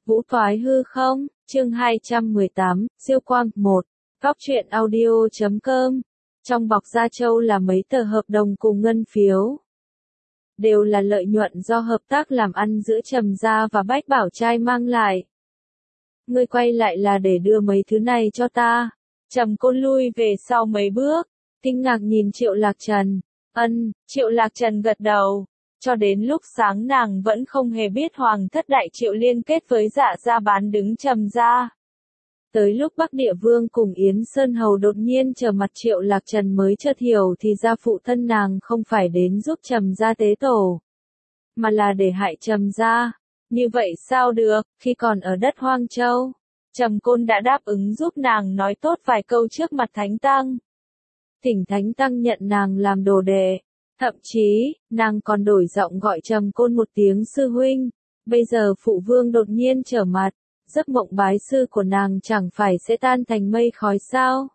Vũ Thoái Hư Không, chương 218, Siêu Quang 1, Góc truyện audio.com. Trong bọc da trâu là mấy tờ hợp đồng cùng ngân phiếu. Đều là lợi nhuận do hợp tác làm ăn giữa Trầm gia và Bách Bảo Trai mang lại. Ngươi quay lại là để đưa mấy thứ này cho ta. Trầm Côn lui về sau mấy bước, kinh ngạc nhìn Triệu Lạc Trần. Triệu Lạc Trần gật đầu. Cho đến lúc sáng nàng vẫn không hề biết Hoàng thất Đại Triệu liên kết với Dạ gia bán đứng Trầm gia. Tới lúc Bắc Địa Vương cùng Yến Sơn Hầu đột nhiên trở mặt Triệu Lạc Trần mới chợt hiểu thì ra phụ thân nàng không phải đến giúp Trầm gia tế tổ, mà là để hại Trầm gia. Như vậy sao được, khi còn ở đất Hoang Châu, Trầm Côn đã đáp ứng giúp nàng nói tốt vài câu trước mặt Thánh Tăng. Thỉnh Thánh Tăng nhận nàng làm đồ đệ. Thậm chí, nàng còn đổi giọng gọi Trầm Côn một tiếng sư huynh. Bây giờ phụ vương đột nhiên trở mặt, giấc mộng bái sư của nàng chẳng phải sẽ tan thành mây khói sao?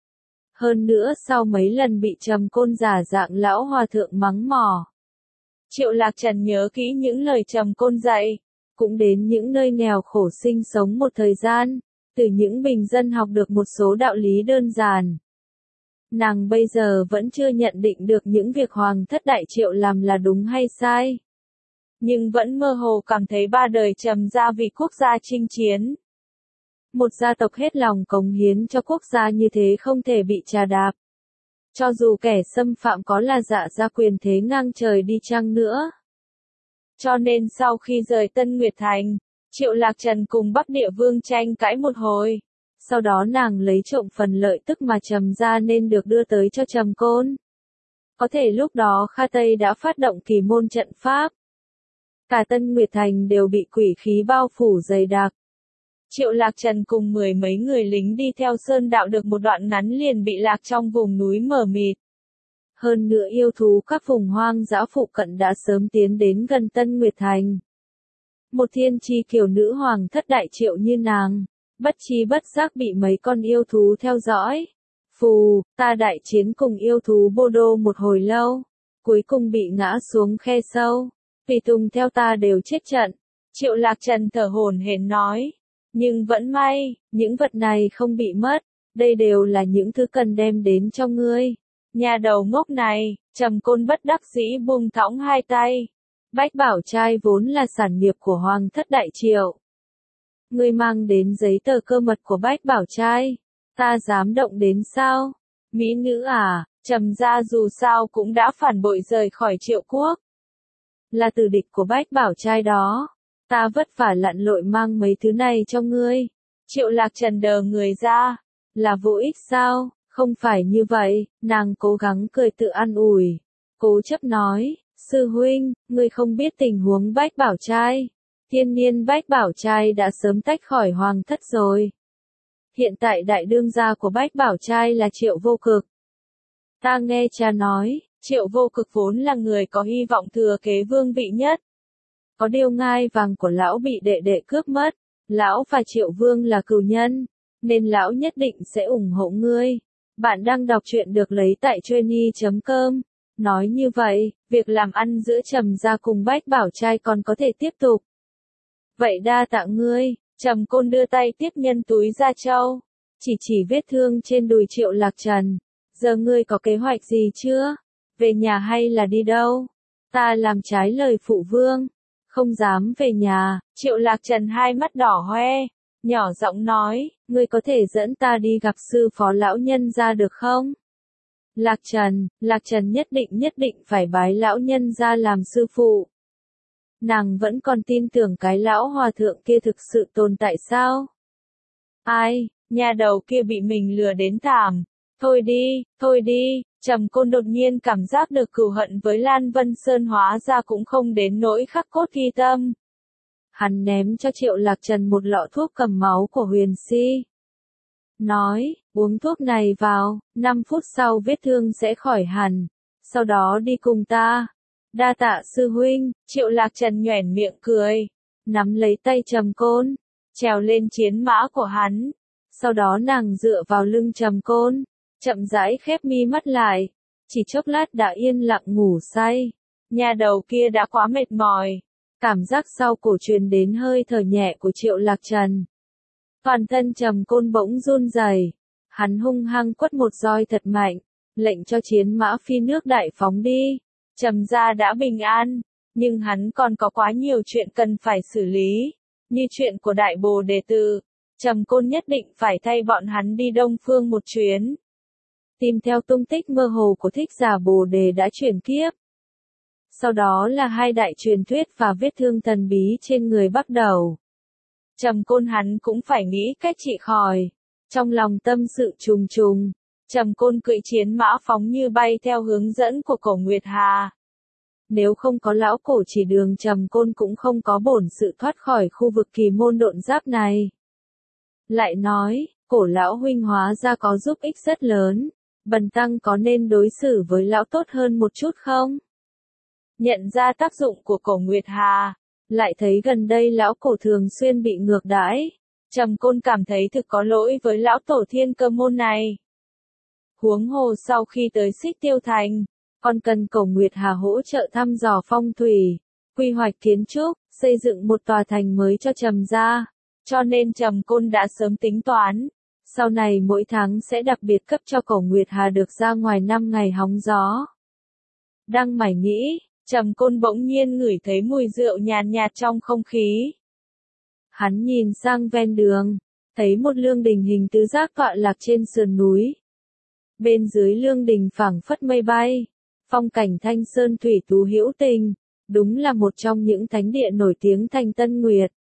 Hơn nữa sau mấy lần bị Trầm Côn giả dạng lão hòa thượng mắng mỏ, Triệu Lạc Trần nhớ kỹ những lời Trầm Côn dạy, cũng đến những nơi nghèo khổ sinh sống một thời gian, từ những bình dân học được một số đạo lý đơn giản. Nàng bây giờ vẫn chưa nhận định được những việc Hoàng thất Đại Triệu làm là đúng hay sai. Nhưng vẫn mơ hồ cảm thấy ba đời Trầm gia vì quốc gia chinh chiến. Một gia tộc hết lòng cống hiến cho quốc gia như thế không thể bị trà đạp. Cho dù kẻ xâm phạm có là Dạ gia quyền thế ngang trời đi chăng nữa. Cho nên sau khi rời Tân Nguyệt Thành, Triệu Lạc Trần cùng Bắc Địa Vương tranh cãi một hồi. Sau đó nàng lấy trộm phần lợi tức mà Trầm gia nên được đưa tới cho Trầm Côn. Có thể lúc đó Kha Tây đã phát động kỳ môn trận pháp. Cả Tân Nguyệt Thành đều bị quỷ khí bao phủ dày đặc. Triệu Lạc Trần cùng mười mấy người lính đi theo sơn đạo được một đoạn ngắn liền bị lạc trong vùng núi mờ mịt. Hơn nữa yêu thú các vùng hoang dã phụ cận đã sớm tiến đến gần Tân Nguyệt Thành. Một thiên chi kiều nữ Hoàng thất Đại Triệu như nàng, bất chi bất giác bị mấy con yêu thú theo dõi. Phù, ta đại chiến cùng yêu thú Bô Đô một hồi lâu, cuối cùng bị ngã xuống khe sâu. Tùy tùng theo ta đều chết trận. Triệu Lạc Trần thở hổn hển nói. Nhưng vẫn may, những vật này không bị mất. Đây đều là những thứ cần đem đến cho ngươi. Nhà đầu ngốc này, Trầm Côn bất đắc dĩ buông thõng hai tay. Bách Bảo Trai vốn là sản nghiệp của Hoàng thất Đại Triệu. Ngươi mang đến giấy tờ cơ mật của Bách Bảo Trai. Ta dám động đến sao? Mỹ nữ à, Trầm gia dù sao cũng đã phản bội rời khỏi Triệu quốc. Là tử địch của Bách Bảo Trai đó. Ta vất vả lặn lội mang mấy thứ này cho ngươi. Triệu Lạc Trần đờ người ra. Là vô ích sao? Không phải như vậy, nàng cố gắng cười tự an ủi. Cố chấp nói, sư huynh, ngươi không biết tình huống Bách Bảo Trai. Thiên niên Bách Bảo Trai đã sớm tách khỏi Hoàng thất rồi. Hiện tại đại đương gia của Bách Bảo Trai là Triệu Vô Cực. Ta nghe cha nói, Triệu Vô Cực vốn là người có hy vọng thừa kế vương vị nhất. Có điều ngai vàng của lão bị đệ đệ cướp mất, lão và Triệu Vương là cừu nhân, nên lão nhất định sẽ ủng hộ ngươi. Bạn đang đọc truyện được lấy tại Trainy.com. Nói như vậy, việc làm ăn giữa Trầm gia cùng Bách Bảo Trai còn có thể tiếp tục. Vậy đa tạ ngươi. Trầm Côn đưa tay tiếp nhân túi da trâu, chỉ vết thương trên đùi Triệu Lạc Trần. Giờ ngươi có kế hoạch gì chưa? Về nhà hay là đi đâu? Ta làm trái lời phụ vương, không dám về nhà. Triệu Lạc Trần hai mắt đỏ hoe, nhỏ giọng nói, ngươi có thể dẫn ta đi gặp sư phó lão nhân gia được không? Lạc Trần nhất định phải bái lão nhân gia làm sư phụ. Nàng vẫn còn tin tưởng cái lão hòa thượng kia thực sự tồn tại sao? Ai, nhà đầu kia bị mình lừa đến thảm. Thôi đi, Trầm Côn đột nhiên cảm giác được cừu hận với Lan Vân Sơn hóa ra cũng không đến nỗi khắc cốt ghi tâm. Hắn ném cho Triệu Lạc Trần một lọ thuốc cầm máu của Huyền Si. Nói, uống thuốc này vào, 5 phút sau vết thương sẽ khỏi hẳn. Sau đó đi cùng ta. Đa tạ sư huynh. Triệu Lạc Trần nhoẻn miệng cười, nắm lấy tay Trầm Côn, trèo lên chiến mã của hắn. Sau đó nàng dựa vào lưng Trầm Côn, chậm rãi khép mi mắt lại, chỉ chốc lát đã yên lặng ngủ say. Nhà đầu kia đã quá mệt mỏi, Cảm giác sau cổ truyền đến hơi thở nhẹ của Triệu Lạc Trần. Toàn thân Trầm Côn bỗng run rẩy, hắn hung hăng quất một roi thật mạnh, lệnh cho chiến mã phi nước đại phóng đi. Trầm gia đã bình an, nhưng hắn còn có quá nhiều chuyện cần phải xử lý, như chuyện của Đại Bồ Đề Tử. Trầm Côn nhất định phải thay bọn hắn đi Đông Phương một chuyến. Tìm theo tung tích mơ hồ của Thích Giả Bồ Đề đã chuyển kiếp. Sau đó là hai đại truyền thuyết và vết thương thần bí trên người bắt đầu. Trầm Côn hắn cũng phải nghĩ cách trị khỏi. Trong lòng tâm sự trùng trùng, Trầm Côn cưỡi chiến mã phóng như bay theo hướng dẫn của Cổ Nguyệt Hà. Nếu không có lão cổ chỉ đường, Trầm Côn cũng không có bổn sự thoát khỏi khu vực kỳ môn độn giáp này. Lại nói, Cổ lão huynh hóa ra có giúp ích rất lớn, bần tăng có nên đối xử với lão tốt hơn một chút không? Nhận ra tác dụng của Cổ Nguyệt Hà, lại thấy gần đây lão cổ thường xuyên bị ngược đãi, Trầm Côn cảm thấy thực có lỗi với lão tổ Thiên Cơ môn này. Huống hồ sau khi tới Xích Tiêu Thành, còn cần Cổ Nguyệt Hà hỗ trợ thăm dò phong thủy, quy hoạch kiến trúc, xây dựng một tòa thành mới cho Trầm gia, cho nên Trầm Côn đã sớm tính toán, sau này mỗi tháng sẽ đặc biệt cấp cho Cổ Nguyệt Hà được ra ngoài 5 ngày hóng gió. Đang mải nghĩ, Trầm Côn bỗng nhiên ngửi thấy mùi rượu nhàn nhạt trong không khí. Hắn nhìn sang ven đường, thấy một lương đình hình tứ giác tọa lạc trên sườn núi. Bên dưới lương đình phảng phất mây bay, phong cảnh thanh sơn thủy tú hữu tình, đúng là một trong những thánh địa nổi tiếng thành Tân Nguyệt.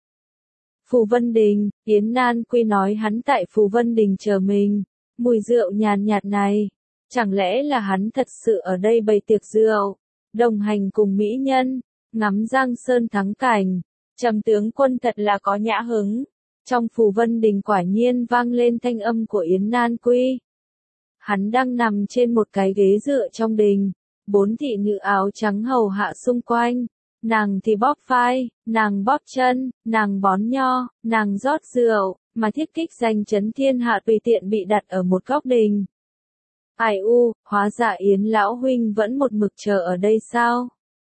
Phù Vân Đình, Yến Nan Quy nói hắn tại Phù Vân Đình chờ mình, mùi rượu nhàn nhạt này, chẳng lẽ là hắn thật sự ở đây bày tiệc rượu, đồng hành cùng mỹ nhân, ngắm Giang Sơn thắng cảnh. Trầm tướng quân thật là có nhã hứng. Trong Phù Vân Đình quả nhiên vang lên thanh âm của Yến Nan Quy. Hắn đang nằm trên một cái ghế dựa trong đình, 4 thị nữ áo trắng hầu hạ xung quanh. Nàng thì bóp vai, nàng bóp chân, nàng bón nho, nàng rót rượu, mà thiết kích danh chấn thiên hạ tùy tiện bị đặt ở một góc đình. Ai u, hóa ra Yến lão huynh vẫn một mực chờ ở đây sao?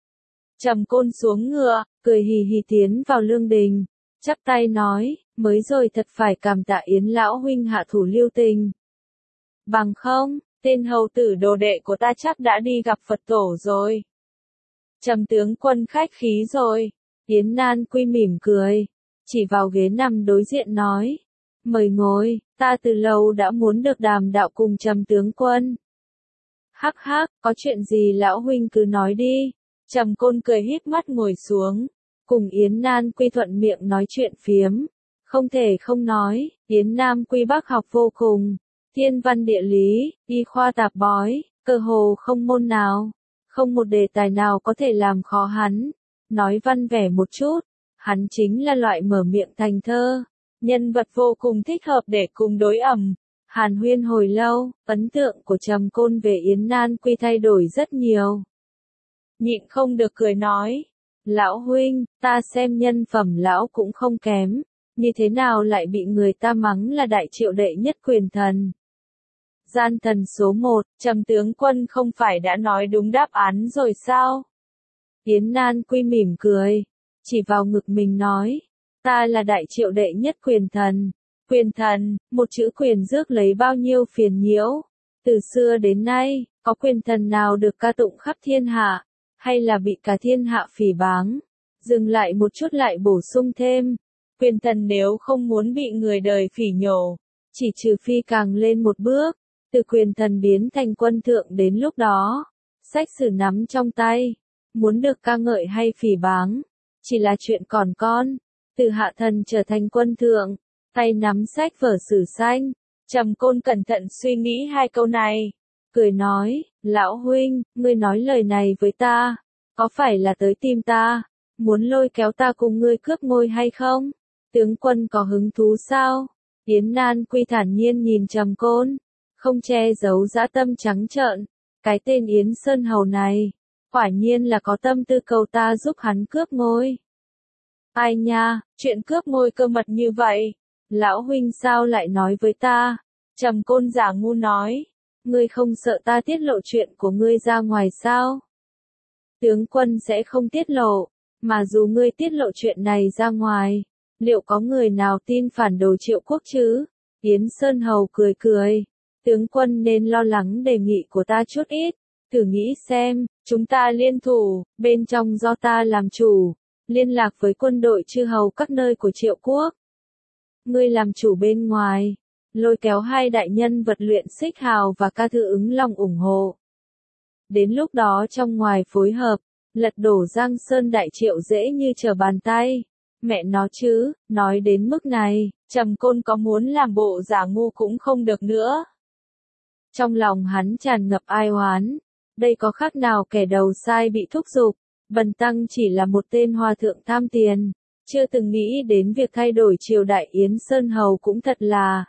Trầm Côn xuống ngựa, cười hì hì tiến vào lương đình, chắp tay nói, mới rồi thật phải cảm tạ Yến lão huynh hạ thủ lưu tình. Bằng không, tên hầu tử đồ đệ của ta chắc đã đi gặp Phật tổ rồi. Trầm tướng quân khách khí rồi. Yến Nan Quy mỉm cười, chỉ vào ghế nằm đối diện nói, mời ngồi, ta từ lâu đã muốn được đàm đạo cùng Trầm tướng quân. Hắc hắc, có chuyện gì lão huynh cứ nói đi. Trầm Côn cười híp mắt ngồi xuống, cùng Yến Nan Quy thuận miệng nói chuyện phiếm. Không thể không nói, Yến Nam Quy bác học vô cùng, thiên văn địa lý, y khoa tạp bói, cơ hồ không môn nào, không một đề tài nào có thể làm khó hắn. Nói văn vẻ một chút, hắn chính là loại mở miệng thành thơ, nhân vật vô cùng thích hợp để cùng đối ẩm. Hàn huyên hồi lâu, ấn tượng của Trầm Côn về Yến Nan Quy thay đổi rất nhiều. Nhịn không được cười nói, lão huynh, ta xem nhân phẩm lão cũng không kém, như thế nào lại bị người ta mắng là đại triệu đệ nhất quyền thần. Gian thần số 1, Trầm tướng quân không phải đã nói đúng đáp án rồi sao? Yến Nan Quy mỉm cười, chỉ vào ngực mình nói, ta là đại triệu đệ nhất quyền thần. Quyền thần, một chữ quyền rước lấy bao nhiêu phiền nhiễu. Từ xưa đến nay, có quyền thần nào được ca tụng khắp thiên hạ, hay là bị cả thiên hạ phỉ báng? Dừng lại một chút lại bổ sung thêm, quyền thần nếu không muốn bị người đời phỉ nhổ, chỉ trừ phi càng lên một bước, từ quyền thần biến thành quân thượng, đến lúc đó, sách sử nắm trong tay, muốn được ca ngợi hay phỉ báng, chỉ là chuyện còn con. Từ hạ thần trở thành quân thượng, tay nắm sách vở sử xanh. Trầm Côn cẩn thận suy nghĩ hai câu này, cười nói, lão huynh, ngươi nói lời này với ta, có phải là tới tìm ta, muốn lôi kéo ta cùng ngươi cướp ngôi hay không? Tướng quân có hứng thú sao? Yến Nan Quy thản nhiên nhìn Trầm Côn, không che giấu dã tâm trắng trợn, cái tên Yến Sơn Hầu này, quả nhiên là có tâm tư cầu ta giúp hắn cướp ngôi. Ai nha, chuyện cướp ngôi cơ mật như vậy, lão huynh sao lại nói với ta? Trầm Côn giả ngu nói, ngươi không sợ ta tiết lộ chuyện của ngươi ra ngoài sao? Tướng quân sẽ không tiết lộ, Mà dù ngươi tiết lộ chuyện này ra ngoài, liệu có người nào tin phản đồ Triệu Quốc chứ? Yến Sơn Hầu cười cười. Tướng quân nên lo lắng đề nghị của ta chút ít. Thử nghĩ xem, chúng ta liên thủ, bên trong do ta làm chủ, liên lạc với quân đội chư hầu các nơi của Triệu Quốc. Ngươi làm chủ bên ngoài, lôi kéo hai đại nhân vật luyện Xích Hào và Ca Thư Ứng Long ủng hộ. Đến lúc đó trong ngoài phối hợp, lật đổ Giang Sơn Đại Triệu dễ như trở bàn tay. Mẹ nó chứ, nói đến mức này, Trầm Côn có muốn làm bộ giả ngu cũng không được nữa. Trong lòng hắn tràn ngập ai oán, đây có khác nào kẻ đầu sai bị thúc giục, Bần Tăng chỉ là một tên hòa thượng tham tiền, chưa từng nghĩ đến việc thay đổi triều đại. Yến Sơn Hầu cũng thật là.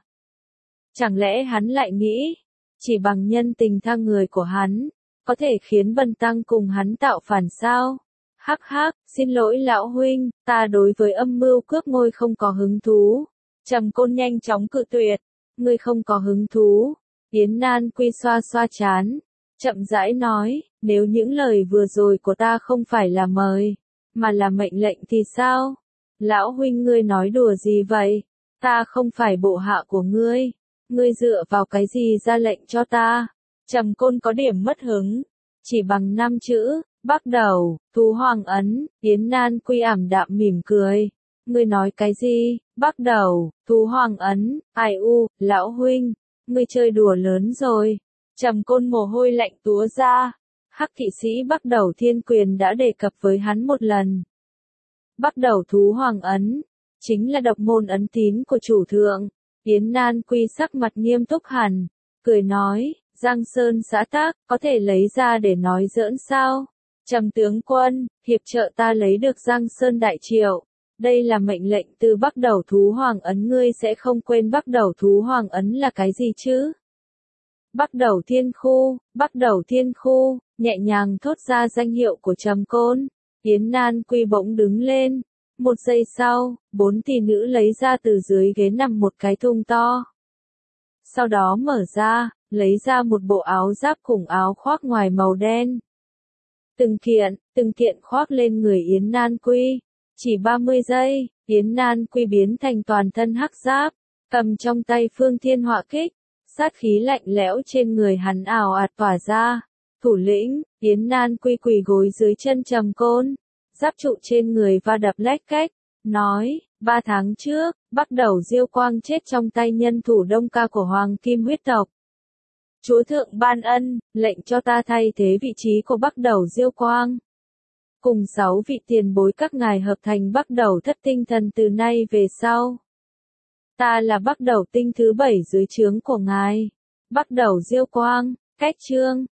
Chẳng lẽ hắn lại nghĩ, chỉ bằng nhân tình tha người của hắn, có thể khiến Bần Tăng cùng hắn tạo phản sao? Hắc hắc, xin lỗi lão huynh, ta đối với âm mưu cướp ngôi không có hứng thú. Trầm Côn nhanh chóng cự tuyệt, ngươi không có hứng thú. Yến Nan Quy xoa xoa trán, chậm rãi nói, nếu những lời vừa rồi của ta không phải là mời, mà là mệnh lệnh thì sao? Lão huynh ngươi nói đùa gì vậy? Ta không phải bộ hạ của ngươi, ngươi dựa vào cái gì ra lệnh cho ta? Trầm Côn có điểm mất hứng, chỉ bằng 5 chữ, bắt đầu, thú hoàng ấn. Yến Nan Quy ảm đạm mỉm cười. Ngươi nói cái gì? Bắt đầu, thú hoàng ấn. Ai u, lão huynh, ngươi chơi đùa lớn rồi. Trầm Côn mồ hôi lạnh túa ra. Hắc kỵ sĩ bắt đầu Thiên Quyền đã đề cập với hắn một lần. Bắt đầu thú hoàng ấn, chính là độc môn ấn tín của chủ thượng. Yến Nan Quy sắc mặt nghiêm túc hẳn, cười nói, Giang Sơn xã tác, có thể lấy ra để nói giỡn sao? Trầm tướng quân, hiệp trợ ta lấy được Giang Sơn Đại Triệu. Đây là mệnh lệnh từ Bắc Đầu Thú Hoàng ấn, ngươi sẽ không quên Bắc Đầu Thú Hoàng ấn là cái gì chứ? Bắc Đầu Thiên Khu, Bắc Đầu Thiên Khu, nhẹ nhàng thốt ra danh hiệu của Trầm Côn. Yến Nan Quy bỗng đứng lên. Một giây sau, 4 tỷ nữ lấy ra từ dưới ghế nằm một cái thùng to. Sau đó mở ra, lấy ra một bộ áo giáp cùng áo khoác ngoài màu đen. Từng kiện khoác lên người Yến Nan Quy. Chỉ 30 giây, Yến Nan Quy biến thành toàn thân hắc giáp, cầm trong tay Phương Thiên Họa Kích, sát khí lạnh lẽo trên người hắn ào ạt tỏa ra. Thủ lĩnh, Yến Nan Quy quỳ gối dưới chân Trầm Côn, giáp trụ trên người va đập lách cách, nói, 3 tháng trước, Bắc Đầu Diêu Quang chết trong tay nhân thủ Đông Ca của Hoàng Kim huyết tộc. Chúa thượng ban ân, lệnh cho ta thay thế vị trí của Bắc Đầu Diêu Quang. Cùng 6 vị tiền bối các ngài hợp thành Bắc Đầu Thất Tinh Thần từ nay về sau. Ta là Bắc Đầu Tinh thứ 7 dưới trướng của ngài. Bắc Đầu Diêu Quang, cách chương.